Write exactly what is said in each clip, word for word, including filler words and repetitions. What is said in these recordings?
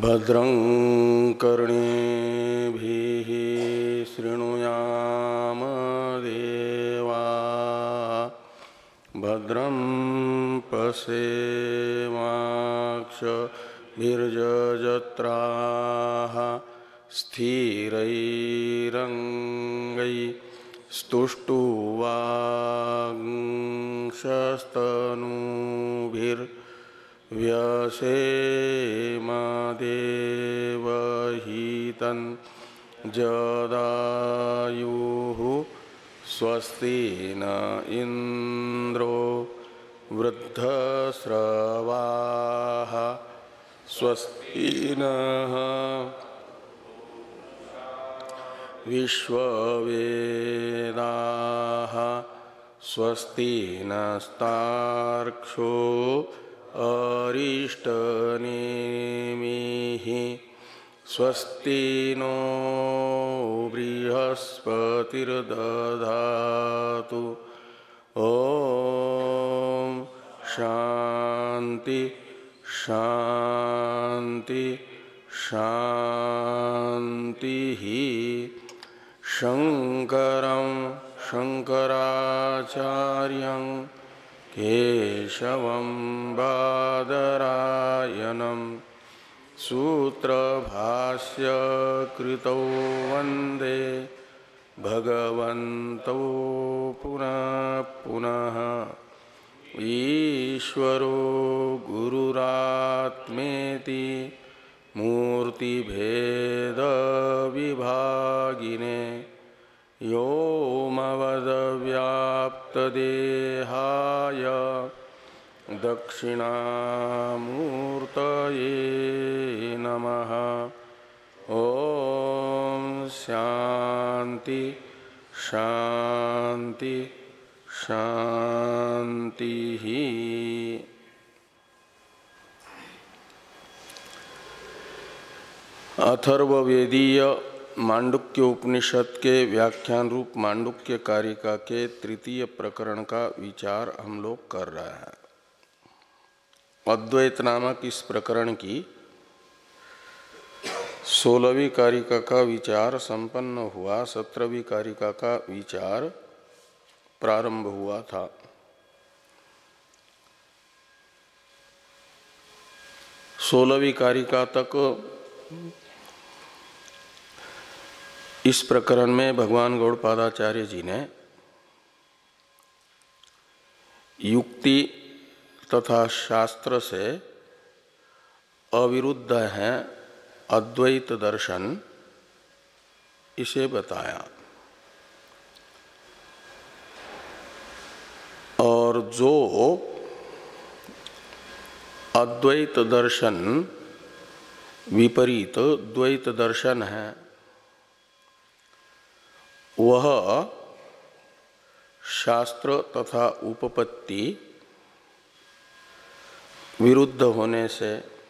भद्रं कर्णेभिः शृणुयाम देवाः भद्रं पश्येमाक्षभिर्यजत्राः स्थिरैरङ्गैस्तुष्टुवांशस्तनूभिर् व्यसेमा देवहितं जदायुः स्वस्ति न इंद्रो वृद्धस्रवाः स्वस्ति नः विश्ववेदाः स्वस्ति नस्तार्क्ष्यो अरिष्टनेमिः स्वस्ति नो बृहस्पतिर्दधातु ॐ शान्ति शान्ति शान्तिः। शंकरं शंकराचार्यं केशवं बादरायणं सूत्रभाष्य कृतौ वन्दे भगवन्तौ पुनः पुनः। ईश्वरो गुरुरात्मेति मूर्तिभेदविभागिने व्योमवद्व्याप्तदेहाय दक्षिणामूर्तये नमः। ॐ शान्ति शान्ति शान्तिः। अथर्ववेदीय मांडुक्य उपनिषद के व्याख्यान रूप मांडुक्य कारिका के तृतीय प्रकरण का विचार हम लोग कर रहे हैं। अद्वैत नामक इस प्रकरण की सोलहवीं कारिका का विचार संपन्न हुआ, सत्रहवीं कारिका का विचार प्रारंभ हुआ था। सोलहवीं कारिका तक इस प्रकरण में भगवान गौड़पादाचार्य जी ने युक्ति तथा शास्त्र से अविरुद्ध है अद्वैत दर्शन, इसे बताया। और जो अद्वैत दर्शन विपरीत द्वैत दर्शन है, वह शास्त्र तथा उपपत्ति विरुद्ध होने से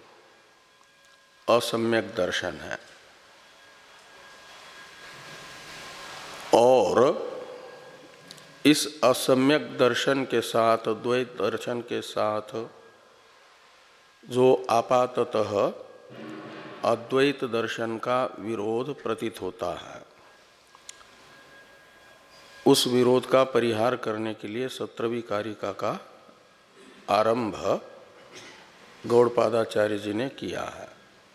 असम्यक दर्शन है। और इस असम्यक दर्शन के साथ, द्वैत दर्शन के साथ जो आपाततः अद्वैत दर्शन का विरोध प्रतीत होता है, उस विरोध का परिहार करने के लिए सत्रहवीं कारिका का आरंभ गौड़पादाचार्य जी ने किया है।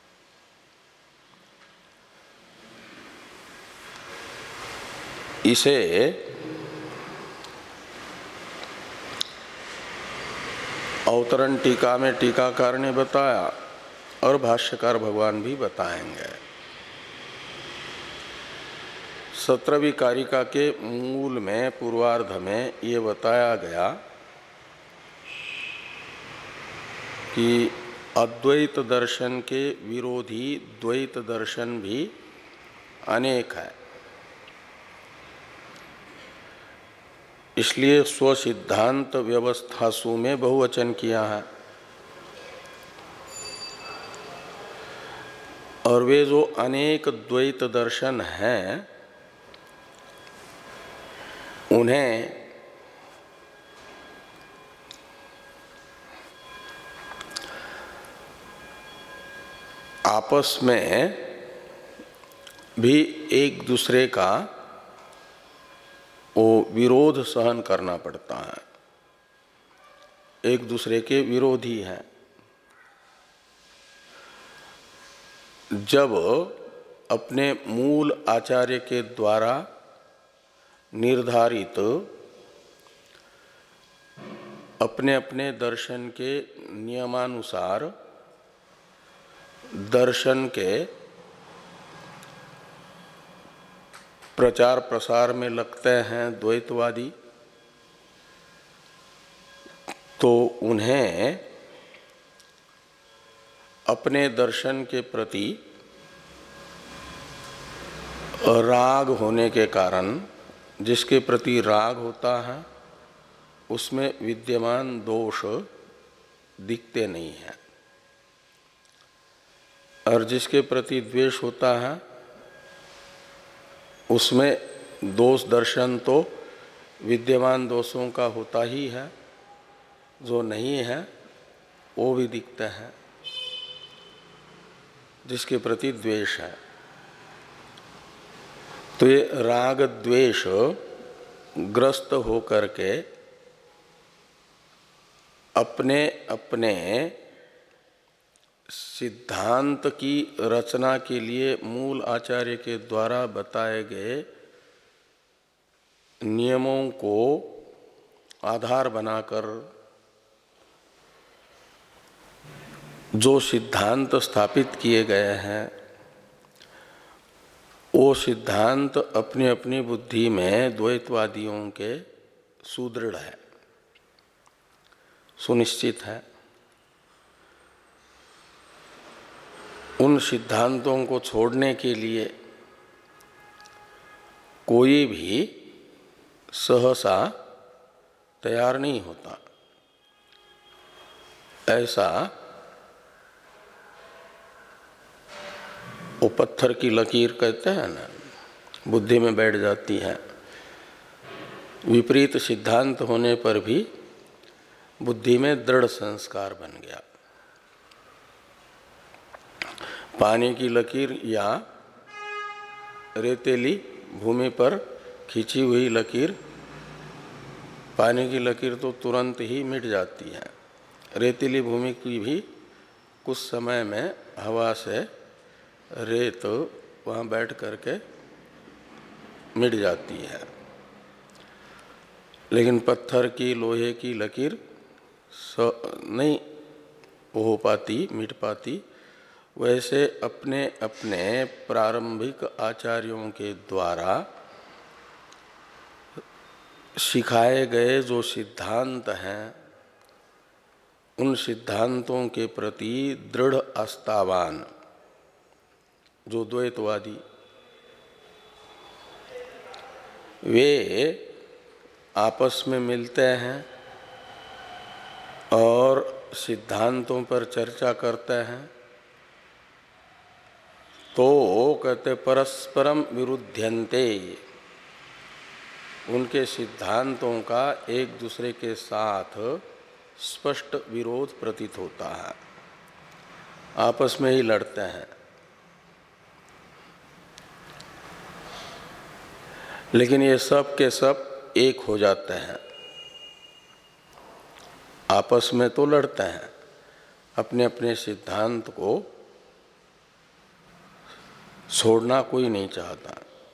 इसे अवतरण टीका में टीकाकार ने बताया और भाष्यकार भगवान भी बताएंगे। सत्रहवीं कारिका के मूल में पूर्वार्ध में ये बताया गया कि अद्वैत दर्शन के विरोधी द्वैत दर्शन भी अनेक है। इसलिए स्वसिद्धांत व्यवस्थासु में बहुवचन किया है। और वे जो अनेक द्वैत दर्शन हैं, उन्हें आपस में भी एक दूसरे का वो विरोध सहन करना पड़ता है, एक दूसरे के विरोधी हैं। जब अपने मूल आचार्य के द्वारा निर्धारित अपने अपने दर्शन के नियमानुसार दर्शन के प्रचार प्रसार में लगते हैं द्वैतवादी, तो उन्हें अपने दर्शन के प्रति राग होने के कारण, जिसके प्रति राग होता है उसमें विद्यमान दोष दिखते नहीं हैं, और जिसके प्रति द्वेष होता है उसमें दोष दर्शन तो विद्यमान दोषों का होता ही है, जो नहीं है वो भी दिखते हैं जिसके प्रति द्वेष है। तो ये राग द्वेष ग्रस्त होकर के अपने अपने सिद्धांत की रचना के लिए मूल आचार्य के द्वारा बताए गए नियमों को आधार बनाकर जो सिद्धांत स्थापित किए गए हैं वो सिद्धांत अपनी अपनी बुद्धि में द्वैतवादियों के सुदृढ़ है, सुनिश्चित है। उन सिद्धांतों को छोड़ने के लिए कोई भी सहसा तैयार नहीं होता। ऐसा वो पत्थर की लकीर कहते हैं ना, बुद्धि में बैठ जाती है। विपरीत सिद्धांत होने पर भी बुद्धि में दृढ़ संस्कार बन गया। पानी की लकीर या रेतीली भूमि पर खींची हुई लकीर, पानी की लकीर तो तुरंत ही मिट जाती है, रेतीली भूमि की भी कुछ समय में हवा से रेत वहाँ बैठ करके मिट जाती है। लेकिन पत्थर की लोहे की लकीर नहीं हो पाती, मिट पाती। वैसे अपने अपने प्रारंभिक आचार्यों के द्वारा सिखाए गए जो सिद्धांत हैं, उन सिद्धांतों के प्रति दृढ़ आस्थावान जो द्वैतवादी, वे आपस में मिलते हैं और सिद्धांतों पर चर्चा करते हैं, तो कहते परस्परम विरुध्यन्ते, उनके सिद्धांतों का एक दूसरे के साथ स्पष्ट विरोध प्रतीत होता है, आपस में ही लड़ते हैं। लेकिन ये सब के सब एक हो जाते हैं, आपस में तो लड़ते हैं, अपने अपने सिद्धांत को छोड़ना कोई नहीं चाहता।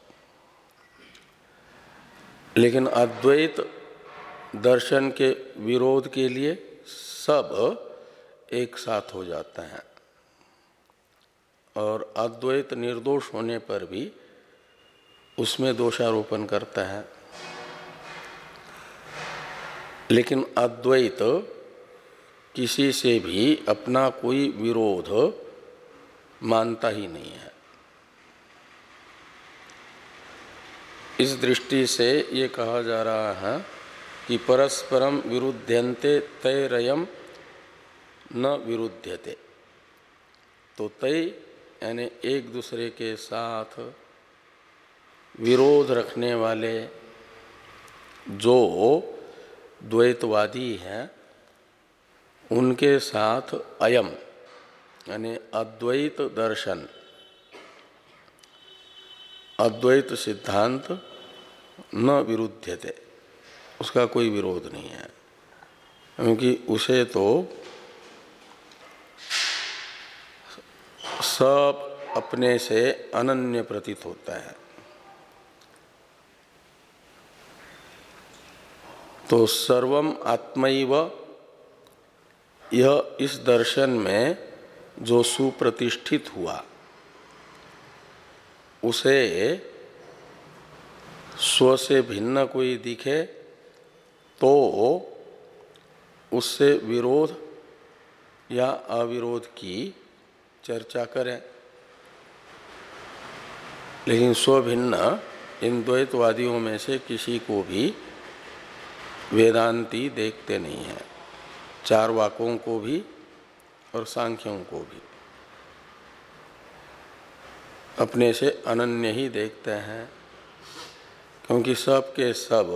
लेकिन अद्वैत दर्शन के विरोध के लिए सब एक साथ हो जाते हैं, और अद्वैत निर्दोष होने पर भी उसमें दोषारोपण करता है। लेकिन अद्वैत किसी से भी अपना कोई विरोध मानता ही नहीं है। इस दृष्टि से ये कहा जा रहा है कि परस्परम विरुध्यन्ते तैरयम न विरुध्यते। तो तय यानी एक दूसरे के साथ विरोध रखने वाले जो द्वैतवादी हैं, उनके साथ अयम यानी अद्वैत दर्शन, अद्वैत सिद्धांत न विरुध्यते, उसका कोई विरोध नहीं है, क्योंकि उसे तो सब अपने से अनन्य प्रतीत होता है। तो सर्वम आत्मैव, यह इस दर्शन में जो सुप्रतिष्ठित हुआ उसे स्व से भिन्न कोई दिखे तो उससे विरोध या अविरोध की चर्चा करें। लेकिन स्वभिन्न इन द्वैतवादियों में से किसी को भी वेदांती देखते नहीं हैं, चार वाकों को भी और सांख्यों को भी अपने से अनन्य ही देखते हैं, क्योंकि सब के सब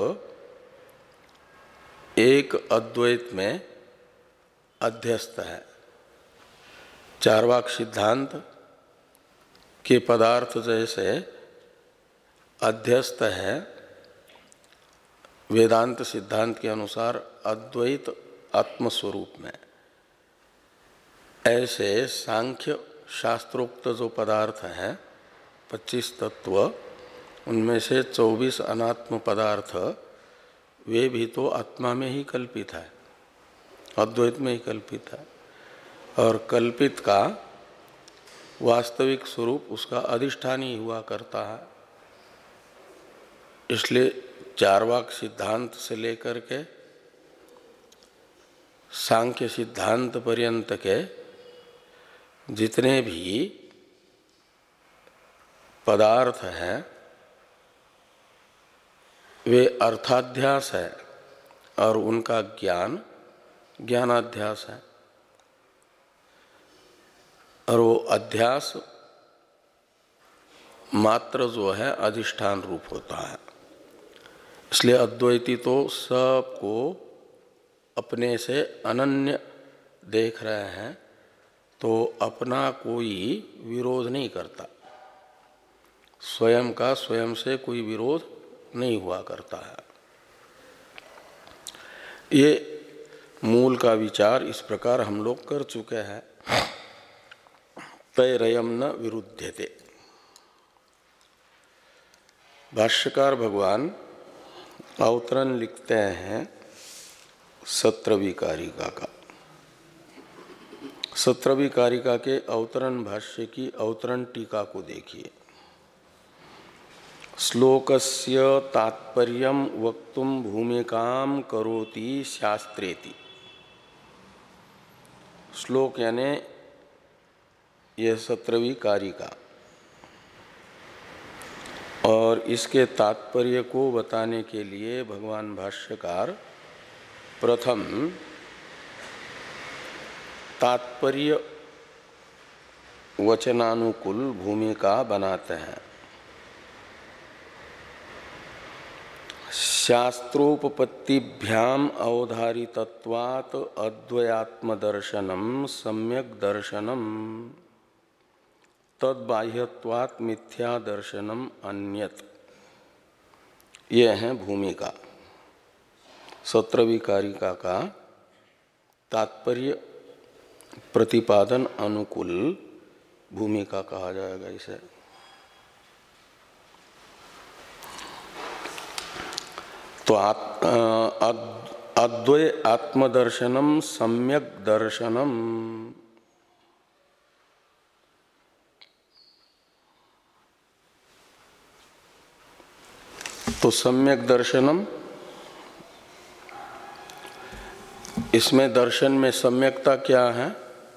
एक अद्वैत में अध्यस्त है। चारवाक सिद्धांत के पदार्थ जैसे अध्यस्त है वेदांत सिद्धांत के अनुसार अद्वैत आत्मस्वरूप में, ऐसे सांख्य शास्त्रोक्त जो पदार्थ हैं पच्चीस तत्व, उनमें से चौबीस अनात्म पदार्थ वे भी तो आत्मा में ही कल्पित है, अद्वैत में ही कल्पित है, और कल्पित का वास्तविक स्वरूप उसका अधिष्ठान ही हुआ करता है। इसलिए चारवाक सिद्धांत से लेकर के सांख्य सिद्धांत पर्यंत के जितने भी पदार्थ हैं वे अर्थाध्यास है और उनका ज्ञान ज्ञानाध्यास है, और वो अध्यास मात्र जो है अधिष्ठान रूप होता है। इसलिए अद्वैती तो सबको अपने से अनन्य देख रहे हैं, तो अपना कोई विरोध नहीं करता, स्वयं का स्वयं से कोई विरोध नहीं हुआ करता है। ये मूल का विचार इस प्रकार हम लोग कर चुके हैं। तैरयम न विरुध्यते। भाष्यकार भगवान अवतरण लिखते हैं सत्रहवीं कारिका का। सत्रहवीं कारिका के अवतरण भाष्य की अवतरण टीका को देखिए। श्लोकस्य तात्पर्यम वक्तुम भूमिकाम करोति शास्त्रेति। श्लोक यानी यह सत्रहवीं कारिका, और इसके तात्पर्य को बताने के लिए भगवान भाष्यकार प्रथम तात्पर्य वचनानुकूल भूमिका बनाते हैं। शास्त्रोपपत्तिभ्याम अवधारितत्वात् अद्वयात्म दर्शनम सम्यक दर्शनम तद्बाह्यत्वात् मिथ्या दर्शनम अन्यत। ये है भूमिका। सत्रहवीं कारिका का तात्पर्य प्रतिपादन अनुकूल भूमिका कहा जाएगा इसे। तो अद्वय आत्मदर्शनम सम्यक दर्शनम, तो सम्यक दर्शनम, इसमें दर्शन में सम्यकता क्या है?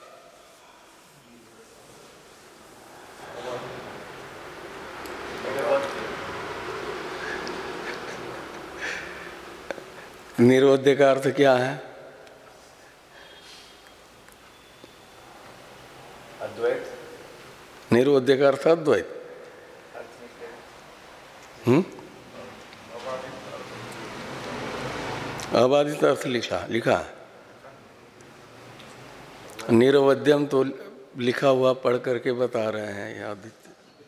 निरोध्य का अर्थ क्या है? अद्वैत। निरोध्य का अर्थ अद्वैत। हम्म अबाधित अर्थ लिखा लिखा निरवध्यम तो लिखा हुआ पढ़ करके बता रहे हैं ये आदित्य।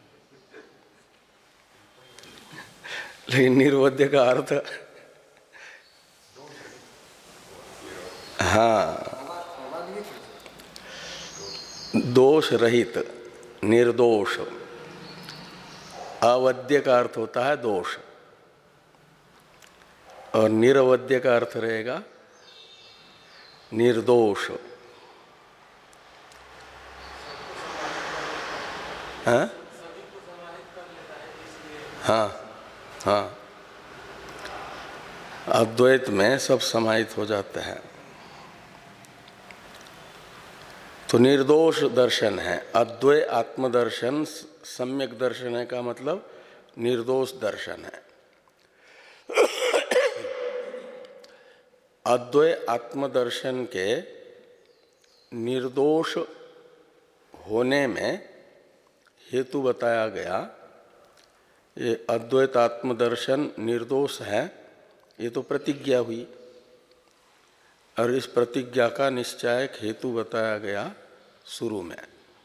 लेकिन निर्वध्य का अर्थ, हाँ, दोष रहित, निर्दोष। अवध्य का अर्थ होता है दोष और निरवध्य का अर्थ रहेगा निर्दोष। हाँ हाँ हाँ, अद्वैत में सब समाहित हो जाते हैं। तो निर्दोष दर्शन है अद्वै आत्मदर्शन। सम्यक दर्शन है का मतलब निर्दोष दर्शन है। अद्वै आत्मदर्शन के निर्दोष होने में हेतु बताया गया। ये अद्वैत आत्मदर्शन निर्दोष है, ये तो प्रतिज्ञा हुई, और इस प्रतिज्ञा का निश्चायक हेतु बताया गया शुरू में।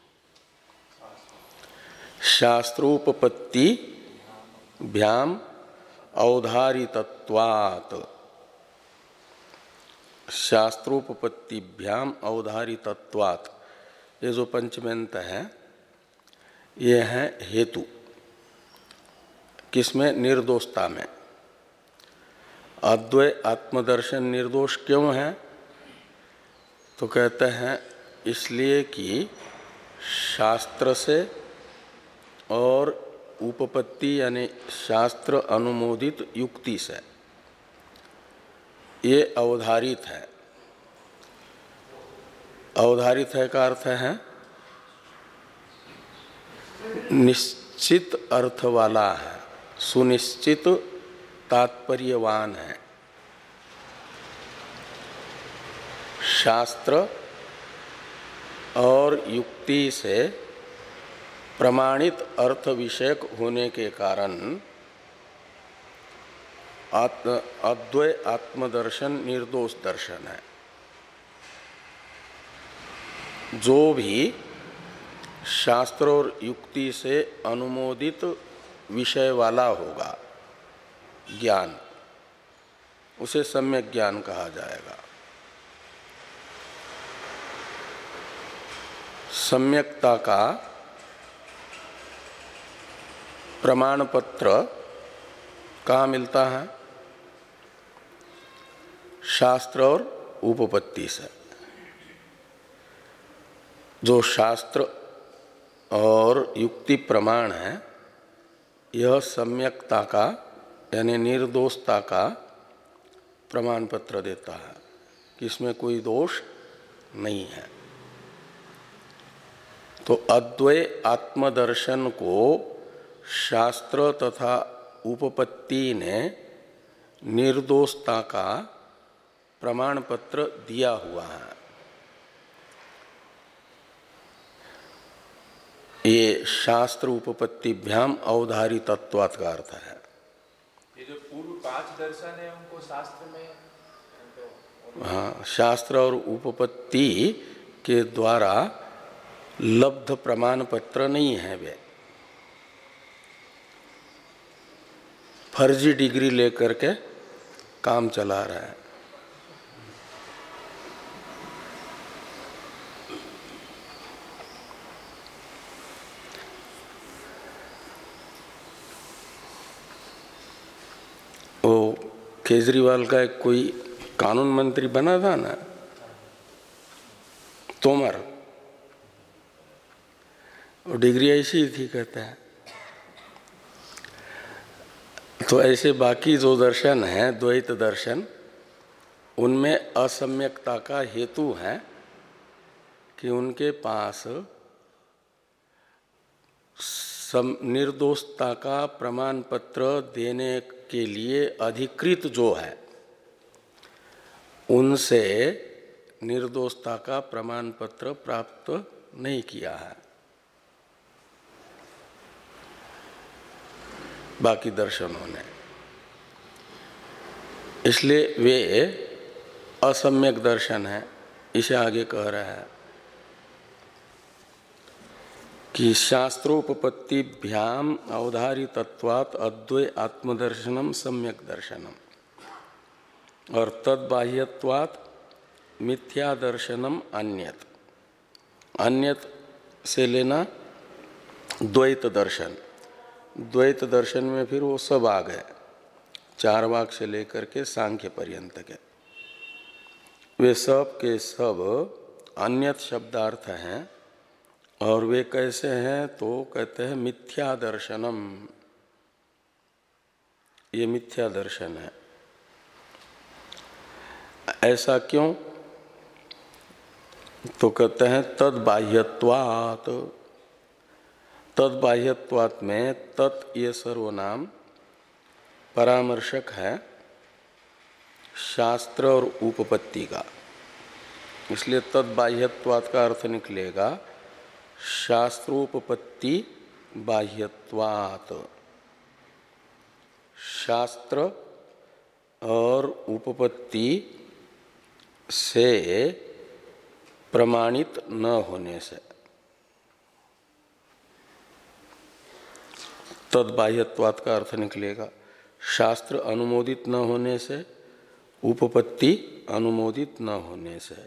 शास्त्रोपपत्ति भ्याम अवधारितत्वात्, शास्त्रोपपत्तिभ्याम अवधारितत्वात्, ये जो पंचमेंत है ये है हेतु। किसमें? निर्दोषता में। अद्वै आत्मदर्शन निर्दोष क्यों है? तो कहते हैं इसलिए कि शास्त्र से और उपपत्ति यानी शास्त्र अनुमोदित युक्ति से ये अवधारित है। अवधारित है का अर्थ है निश्चित अर्थ वाला है, सुनिश्चित तात्पर्यवान है। शास्त्र और युक्ति से प्रमाणित अर्थ विषयक होने के कारण आत्म अद्वै आत्मदर्शन निर्दोष दर्शन है। जो भी शास्त्र और युक्ति से अनुमोदित विषय वाला होगा ज्ञान, उसे सम्यक ज्ञान कहा जाएगा। सम्यकता का प्रमाण पत्र कहाँ मिलता है? शास्त्र और उपपत्ति से। जो शास्त्र और युक्ति प्रमाण है यह सम्यकता का यानी निर्दोषता का प्रमाण पत्र देता है कि इसमें कोई दोष नहीं है। तो अद्वै आत्मदर्शन को शास्त्र तथा उपपत्ति ने निर्दोषता का प्रमाण पत्र दिया हुआ है। ये शास्त्र उपपत्तिभ्याम अवधारितत्वात् का अर्थ है। ये जो पूर्व पांच दर्शन है उनको शास्त्र में तो... हाँ, शास्त्र और उपपत्ति के द्वारा लब्ध प्रमाण पत्र नहीं है, वे फर्जी डिग्री लेकर के काम चला रहा है। वो केजरीवाल का एक कोई कानून मंत्री बना था ना, तोमर, वो डिग्री ऐसी ही थी कहता है। तो ऐसे बाकी जो दर्शन हैं द्वैत दर्शन, उनमें असम्यकता का हेतु है कि उनके पास निर्दोषता का प्रमाण पत्र देने के लिए अधिकृत जो है उनसे निर्दोषता का प्रमाण पत्र प्राप्त नहीं किया है बाकी दर्शनों ने। इसलिए वे असम्यक दर्शन है, इसे आगे कह रहा है। कि शास्त्रोपपत्तिभ्याम अवधारितत्वात् अद्वय आत्मदर्शनम सम्यक दर्शनम और तद्बाह्यत्वात् मिथ्या दर्शनम अन्यत। अन्यत से लेना द्वैत दर्शन। द्वैत दर्शन में फिर वो सब आ गए, चार वाग से लेकर के सांख्य पर्यंत के, वे सब के सब अन्यत शब्दार्थ हैं। और वे कैसे हैं तो कहते हैं मिथ्या दर्शनम, ये मिथ्या दर्शन है। ऐसा क्यों? तो कहते हैं तद बाह्यत्वात्। तद बाह्यत्वात् में तत् ये सर्वनाम परामर्शक है शास्त्र और उपपत्ति का, इसलिए तद बाह्यत्वात् का अर्थ निकलेगा शास्त्रोपपत्ति बाह्यत्वात्। शास्त्र और उपपत्ति से प्रमाणित न होने से, तद बाह्यत्वात् का अर्थ निकलेगा शास्त्र अनुमोदित न होने से, उपपत्ति अनुमोदित न होने से।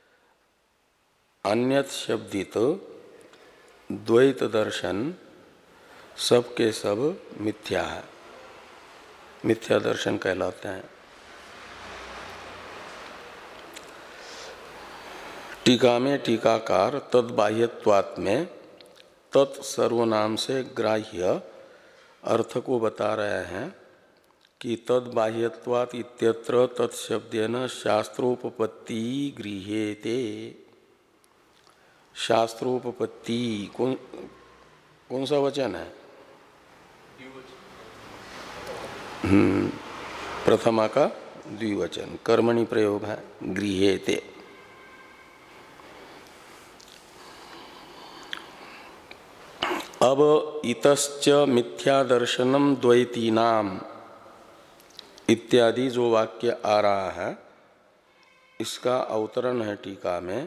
अन्यत शब्दित द्वैत दर्शन सब के सब मिथ्या है, मिथ्या दर्शन कहलाते हैं। टीका में टीकाकार तद बाह्यत्वात् में तत् सर्वनाम से ग्राह्य अर्थ को बता रहे हैं कि तद बाह्यत्वात् इत्यत्र तत्शब्देन शास्त्रोपपत्ति गृह्येते। शास्त्रोपपत्ति कौन कौन सा वचन है? हम्म प्रथमा का द्विवचन, कर्मणि प्रयोग है, गृह्येते। अब इतश्च मिथ्या दर्शनम द्वैतीनाम इत्यादि जो वाक्य आ रहा है, इसका अवतरण है टीका में।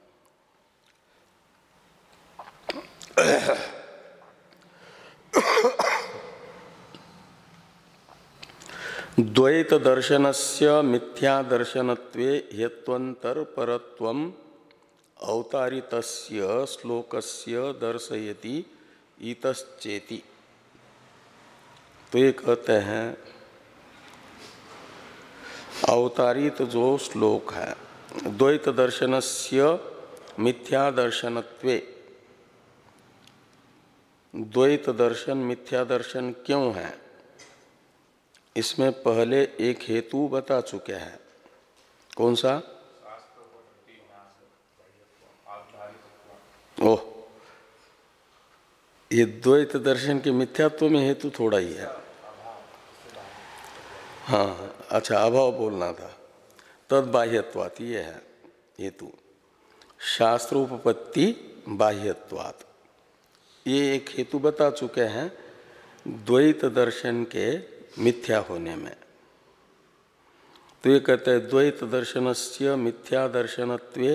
द्वैत दर्शनस्य मिथ्या दर्शनत्वे हेत्वंतर परत्वम अवतारितस्य श्लोकस्य दर्शयति इतश्चेति। तो ये कहते हैं अवतारित जो श्लोक है, द्वैत दर्शनस्य मिथ्या दर्शनत्वे, द्वैत दर्शन मिथ्या दर्शन क्यों है, इसमें पहले एक हेतु बता चुके हैं। कौन सा? ओह, ये द्वैत दर्शन के मिथ्यात्व में हेतु थोड़ा ही है। हाँ अच्छा, अभाव बोलना था। तद बाह्यत्वात् ये है हेतु, शास्त्रोपपत्ति बाह्यत्वात्, ये एक हेतु बता चुके हैं द्वैत दर्शन के मिथ्या होने में। तो ये कहते हैं द्वैत दर्शनस्य मिथ्या दर्शनत्वे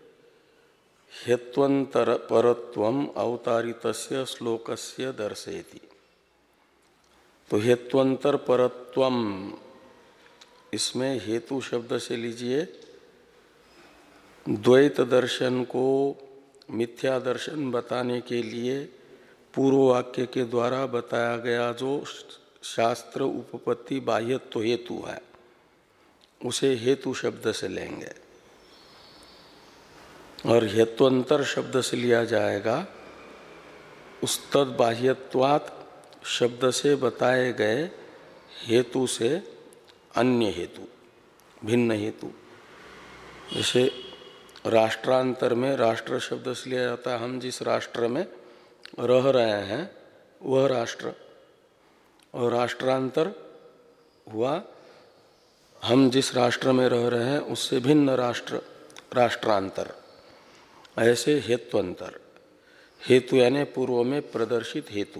हेत्वंतर परत्वम अवतारितस्य श्लोकस्य दर्शयति। तो हेत्वंतर परत्वम, इसमें हेतु शब्द से लीजिए द्वैत दर्शन को मिथ्या दर्शन बताने के लिए पूर्व वाक्य के द्वारा बताया गया जो शास्त्र उपपत्ति बाह्यत्व हेतु है, उसे हेतु शब्द से लेंगे। और हेत्वंतर शब्द से लिया जाएगा उस तद बाह्यत्वात् शब्द से बताए गए हेतु से अन्य हेतु, भिन्न हेतु। जैसे राष्ट्रांतर में राष्ट्र शब्द से लिया जाता है हम जिस राष्ट्र में रह रहे हैं वह राष्ट्र, और राष्ट्रांतर हुआ हम जिस राष्ट्र में रह रहे हैं उससे भिन्न राष्ट्र, राष्ट्रांतर। ऐसे हेत्वंतर, हेतु यानी पूर्व में प्रदर्शित हेतु।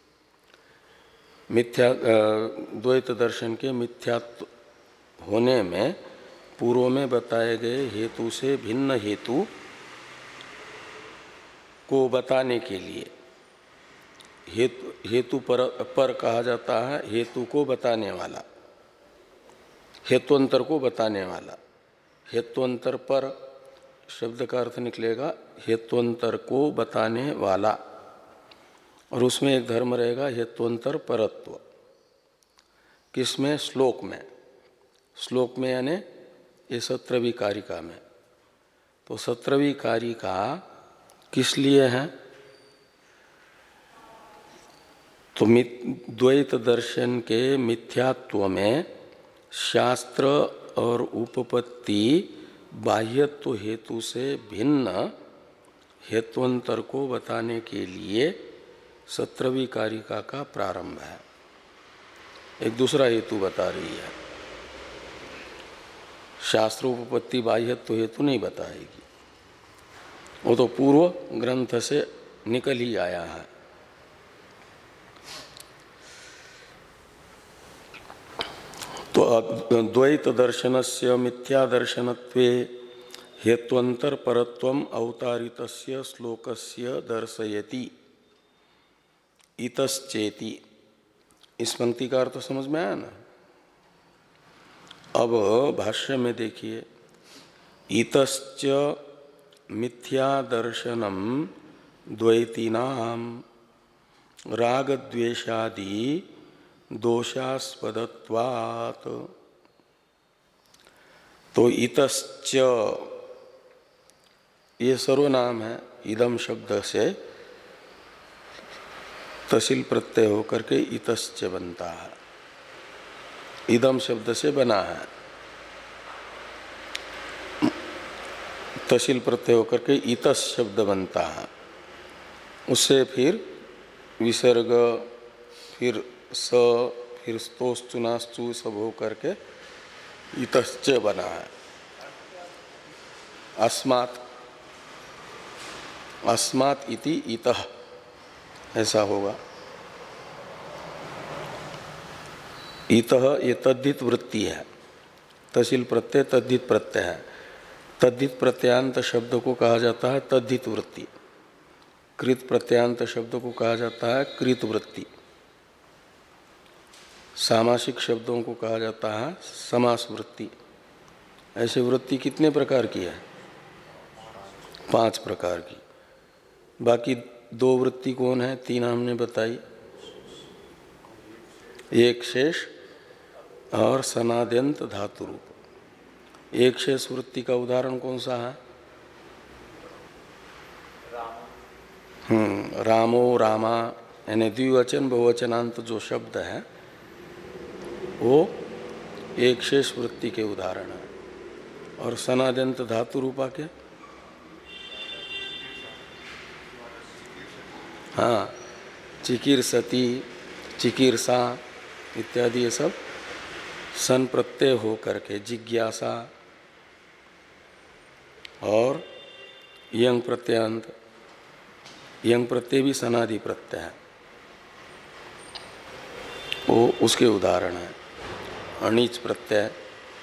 मिथ्या द्वैत दर्शन के मिथ्यात्व होने में पूर्व में बताए गए हेतु से भिन्न हेतु को बताने के लिए, हेतु हेतु पर पर कहा जाता है हेतु को बताने वाला, हेतुअंतर को बताने वाला। हेतुअंतर पर शब्द का अर्थ निकलेगा हेतुअंतर को बताने वाला, और उसमें एक धर्म रहेगा हेतुअंतर परत्व। किसमें? श्लोक में। श्लोक में यानी ये सत्रहवीं कारिका में। तो सत्रहवीं कारिका किस लिए है? तो द्वैत दर्शन के मिथ्यात्व में शास्त्र और उपपत्ति बाह्यत्व हेतु से भिन्न हेतुअंतर को बताने के लिए सत्रहवीं कारिका का प्रारंभ है। एक दूसरा हेतु बता रही है, शास्त्र उपपत्ति बाह्यत्व हेतु नहीं बताएगी, वो तो पूर्व ग्रंथ से निकल ही आया है। तो द्वैत दर्शनस्य मिथ्या दर्शनत्वे हेत्वंतर परत्वम अवतारितस्य श्लोकस्य दर्शयति इतश्चेति। इस पंक्ति का अर्थ समझ में आया ना? अब भाष्य में देखिए, इतश्च मिथ्या दर्शनम द्वैतीनाम राग द्वेषादि दोषास्पदत्वात्। तो इतश्च ये सर्वनाम है, इदम शब्द से तसिल प्रत्यय होकर के इतश्च बनता है, इदम शब्द से बना है, तसिल प्रत्यय होकर के इतस् शब्द बनता है। उससे फिर विसर्ग, फिर स, फिर स्तोस्तुनास्तु सब हो करके इतश्च बना है। अस्मात्, अस्मात् इति इतः ऐसा होगा। इतः ये तद्धित वृत्ति है, तसिल प्रत्यय तद्धित प्रत्यय है। तद्धित प्रत्यांत शब्द को कहा जाता है तद्धित वृत्ति, कृत प्रत्यांत शब्द को कहा जाता है कृत वृत्ति, सामासिक शब्दों को कहा जाता है समास वृत्ति। ऐसे वृत्ति कितने प्रकार की है? पांच प्रकार की। बाकी दो वृत्ति कौन है? तीन हमने बताई, एक शेष और सनाद्यंत धातु रूप। एक शेष वृत्ति का उदाहरण कौन सा है? हम्म रामो रामा, यानी द्विवचन बहुवचनांत जो शब्द है वो एक शेष वृत्ति के उदाहरण है। और सनाद्यंत धातु रूपा के, हाँ, चिकीर्षति, चिकीर्षा इत्यादि ये सब सन प्रत्यय हो करके, जिज्ञासा और यंग प्रत्ययांत, यंग प्रत्यय भी सनादि प्रत्यय है, वो उसके उदाहरण है। अणिच प्रत्यय,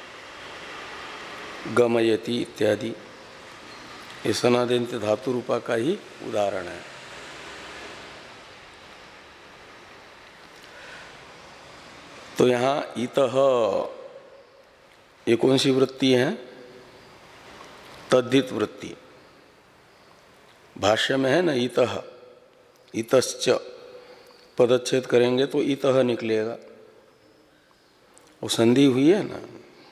गमयति इत्यादि ये सनाद्यंत धातु रूपा का ही उदाहरण है। तो यहाँ इतः ये कौन सी वृत्ति है? तद्धित वृत्ति। भाष्य में है ना इतः, इतश्च पदच्छेद करेंगे तो इतः निकलेगा, वो संधि हुई है ना।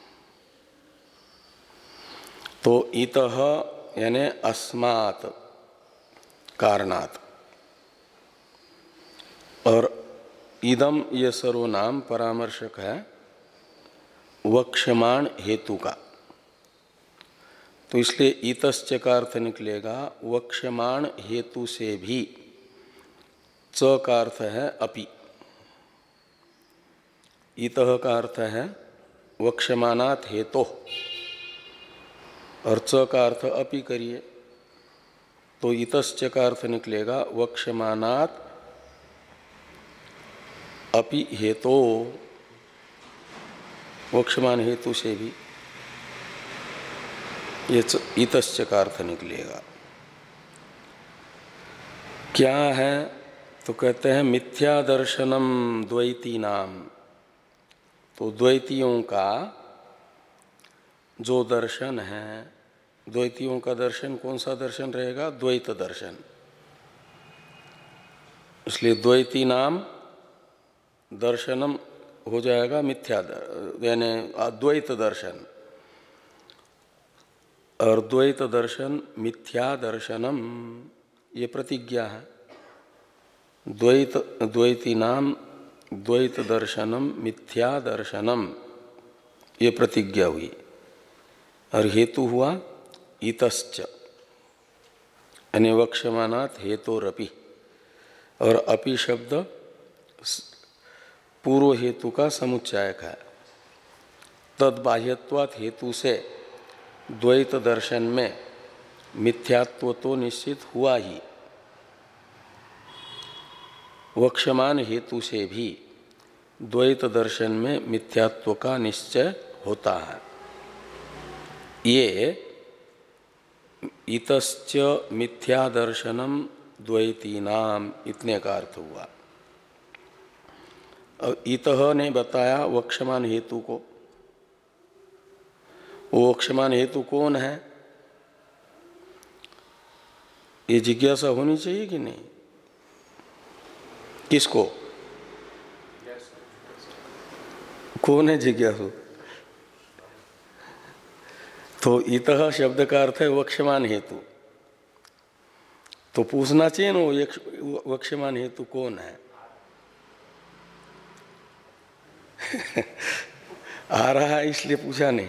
तो इतः यानी अस्मात् कारणात्, और इदम ये सर्वनाम परामर्शक है वक्ष्यमाण हेतु का। तो इसलिए इतश्च का अर्थ निकलेगा वक्ष्यमाण हेतु से भी, च का अर्थ है अपि, इतः का अर्थ है वक्ष्यमानात् हेतु, और च का अर्थ अपि करिए तो इतश्च का अर्थ निकलेगा वक्ष्यमानात् अपि हेतु, वक्ष्यमान हेतु से भी ये इतश्च का अर्थ निकलेगा। क्या है? तो कहते हैं मिथ्या दर्शनम द्वैती नाम। तो द्वैतियों का जो दर्शन है, द्वैतियों का दर्शन कौन सा दर्शन रहेगा? द्वैत दर्शन। इसलिए द्वैती नाम दर्शनम हो जाएगा मिथ्या, यानी अद्वैत दर्शन। और द्वैत दर्शन मिथ्या दर्शनम, ये प्रतिज्ञा है। द्वैत द्वैती नाम द्वैत दर्शनम मिथ्या दर्शनम, ये प्रतिज्ञा हुई। और हेतु हुआ इतश्च, यानी वक्ष्यमानात् हेतोरपि। और अपि शब्द पूर्व हेतु का समुच्चायक है। तद्बाह्यत्वात् हेतु से द्वैत दर्शन में मिथ्यात्व तो निश्चित हुआ ही, वक्ष्यमान हेतु से भी द्वैत दर्शन में मिथ्यात्व का निश्चय होता है। ये इतश्च मिथ्या दर्शनम द्वैतीनाम, इतने का अर्थ हुआ। और इतः ने बताया वक्ष्यमान हेतु को। वो वक्ष्यमान हेतु कौन है? ये जिज्ञासा होनी चाहिए कि नहीं? किसको? कौन है जिज्ञासु? तो इतः शब्द का अर्थ है वक्ष्यमान हेतु। तो पूछना चाहिए ना वो वक्ष्यमान हेतु कौन है? आ रहा है इसलिए पूछा नहीं।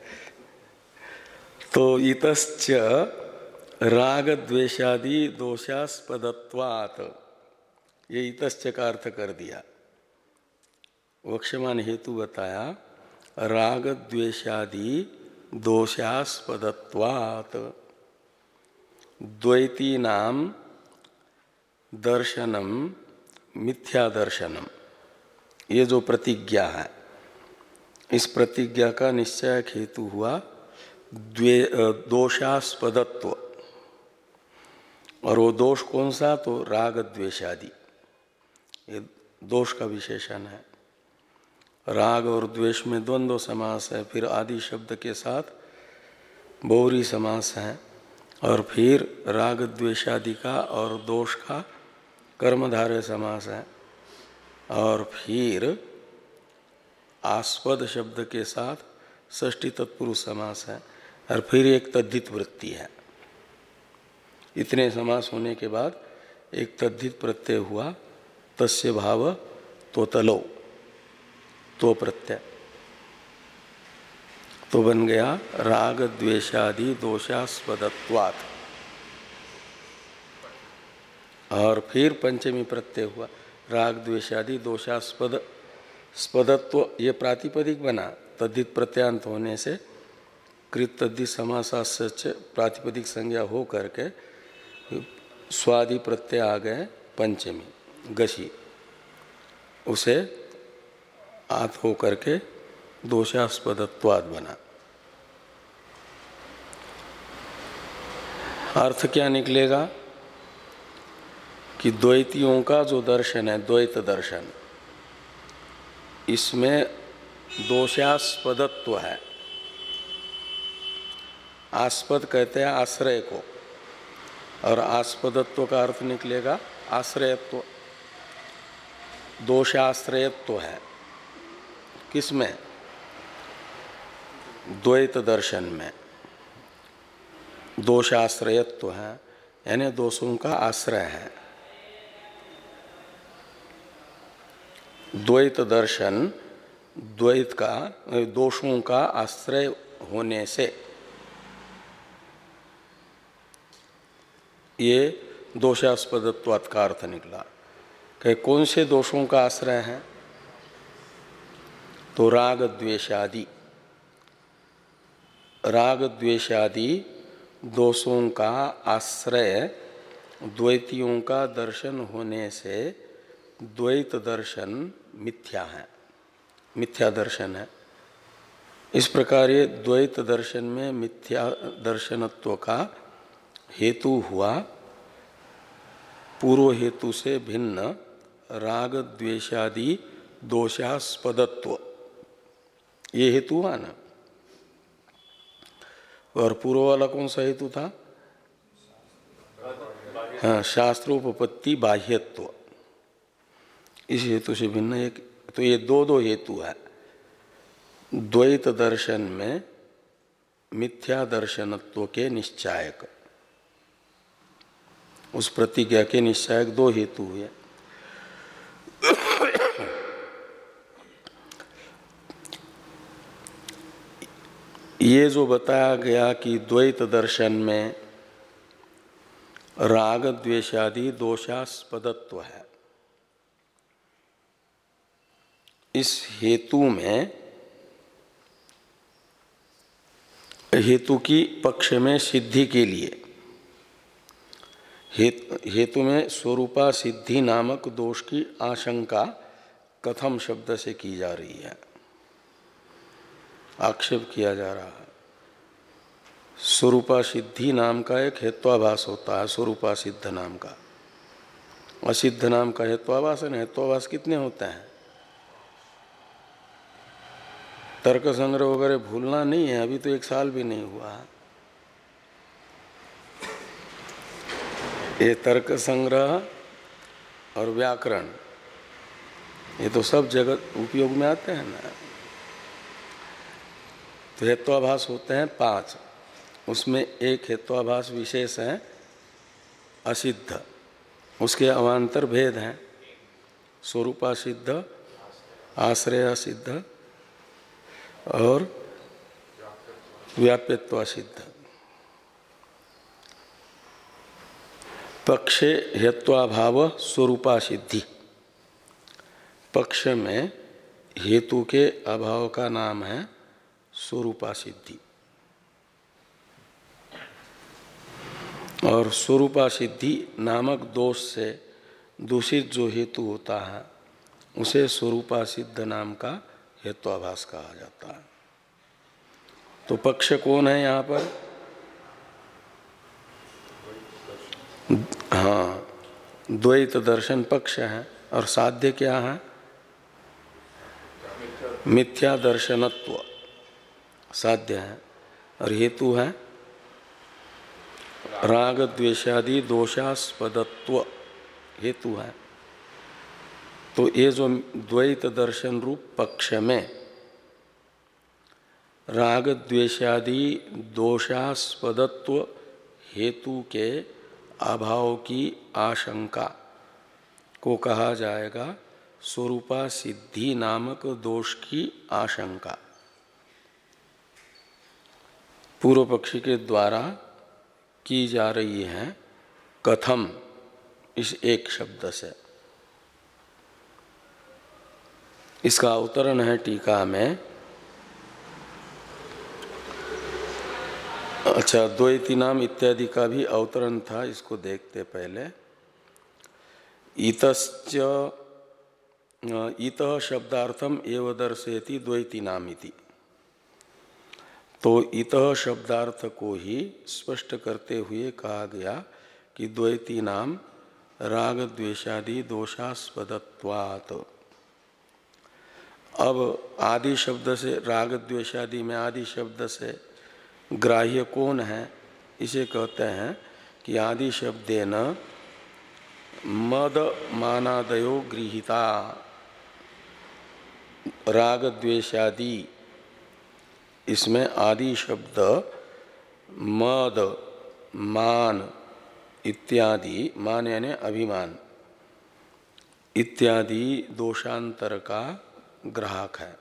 तो इतश्च राग द्वेषादि दोषास्पदत्वात्, ये इतश्च का अर्थ कर दिया। वक्ष्यमान हेतु बताया राग द्वेषादि दोषास्पदत्वात्, द्वैती नाम दर्शनम मिथ्या दर्शनम, ये जो प्रतिज्ञा है, इस प्रतिज्ञा का निश्चय हेतु हुआ दोषास्पदत्व। और वो दोष कौन सा? तो राग द्वेषादि, ये दोष का विशेषण है। राग और द्वेष में द्वंद्व समास है, फिर आदि शब्द के साथ बहुरी समास है, और फिर राग द्वेषादि का और दोष का कर्मधारय समास है, और फिर आस्पद शब्द के साथ षष्ठी तत्पुरुष समास है, और फिर एक तद्धित वृत्ति है। इतने समास होने के बाद एक तद्धित प्रत्यय हुआ, तस्य भाव तो तलो, तो प्रत्यय, तो बन गया राग द्वेषादि दोषास्पदत्वात्। और फिर पंचमी प्रत्यय हुआ राग द्वेषादि दोषास्पद, स्पदत्व ये प्रातिपदिक बना। तद्धित प्रत्यांत होने से कृत तद्धित समासास्य प्रातिपदिक संज्ञा हो करके स्वादि प्रत्यय आ गए पंचमी गशी, उसे आत हो करके दोषास्पदत्वाद बना। अर्थ क्या निकलेगा कि द्वैतियों का जो दर्शन है, द्वैत दर्शन, इसमें दोषास्पदत्व है। आस्पद कहते हैं आश्रय को, और आस्पदत्व का अर्थ निकलेगा आश्रयत्व। दोषाश्रयत्व है किसमें? द्वैत दर्शन में दोषाश्रयत्व है, यानी दोषों का आश्रय है। द्वैत दर्शन द्वैत का दोषों का आश्रय होने से ये दोषास्पदत्वात् का अर्थ निकला। कि कौन से दोषों का आश्रय है? तो राग द्वेषादि, राग द्वेषादि दोषों का आश्रय द्वैतियों का दर्शन होने से द्वैत दर्शन मिथ्या है, मिथ्या दर्शन है। इस प्रकार ये द्वैत दर्शन में मिथ्या दर्शनत्व का हेतु हुआ पूर्व हेतु से भिन्न राग द्वेषादि दोषास्पदत्व, ये हेतु हुआ ना। और पूर्व वाला कौन सा हेतु था? हाँ, शास्त्रोपपत्ति बाह्यत्व, इस हेतु से भिन्न एक। तो ये दो दो हेतु है। द्वैत दर्शन में मिथ्या दर्शनत्व के निश्चायक, उस प्रतिज्ञा के निश्चायक दो हेतु हुए। ये जो बताया गया कि द्वैत दर्शन में राग द्वेषादि दोषास्पदत्व है, इस हेतु में हेतु की पक्ष में सिद्धि के लिए हेतु में स्वरूपा सिद्धि नामक दोष की आशंका कथम शब्द से की जा रही है, आक्षेप किया जा रहा है। स्वरूपा सिद्धि नाम का एक हेत्वाभास होता है, स्वरूपा सिद्ध नाम का। असिद्ध नाम का हेत्वाभास है। हेत्वाभास कितने होते हैं? तर्क संग्रह वगैरह भूलना नहीं है, अभी तो एक साल भी नहीं हुआ है। ये तर्क संग्रह और व्याकरण, ये तो सब जगत उपयोग में आते हैं ना। तो हेत्वाभास होते हैं पांच, उसमें एक हेत्वाभास विशेष है असिद्ध, उसके अवान्तर भेद हैं, स्वरूपा सिद्ध, आश्रय सिद्ध और व्याप्यत्व सिद्ध। पक्षे हेत्वाभाव स्वरूपा सिद्धि, पक्ष में हेतु के अभाव का नाम है स्वरूपा सिद्धि। और स्वरूपा सिद्धि नामक दोष से दूषित जो हेतु होता है उसे स्वरूपा सिद्ध नाम का हेत्वाभास कहा जाता है। तो पक्ष कौन है यहाँ पर? हाँ, द्वैत दर्शन पक्ष है। और साध्य क्या है? मिथ्या दर्शनत्व साध्य है। और हेतु है राग द्वेषादि दोषास्पदत्व, हेतु है। तो ये जो द्वैत दर्शन रूप पक्ष में राग द्वेषादि दोषास्पदत्व हेतु के अभाव की आशंका को कहा जाएगा स्वरूपा सिद्धि नामक दोष की आशंका। पूर्व पक्षी के द्वारा की जा रही है कथम, इस एक शब्द से। इसका अवतरण है टीका में। अच्छा, द्वैती नाम इत्यादि का भी अवतरण था, इसको देखते पहले। इतश्च इतः शब्दार्थम एव दर्शयति द्वैती नामिति। तो इतः शब्दार्थ को ही स्पष्ट करते हुए कहा गया कि द्वैती नाम राग द्वेषादि दोषास्पदत्वात्। अब आदि शब्द से, राग द्वेषादि में आदि शब्द से ग्राह्य कौन है? इसे कहते हैं कि आदि शब्देन मद मानादयो गृहीता। राग द्वेषादि, इसमें आदि शब्द मद मान इत्यादि, मान यानी अभिमान इत्यादि दोषांतर का ग्राहक है।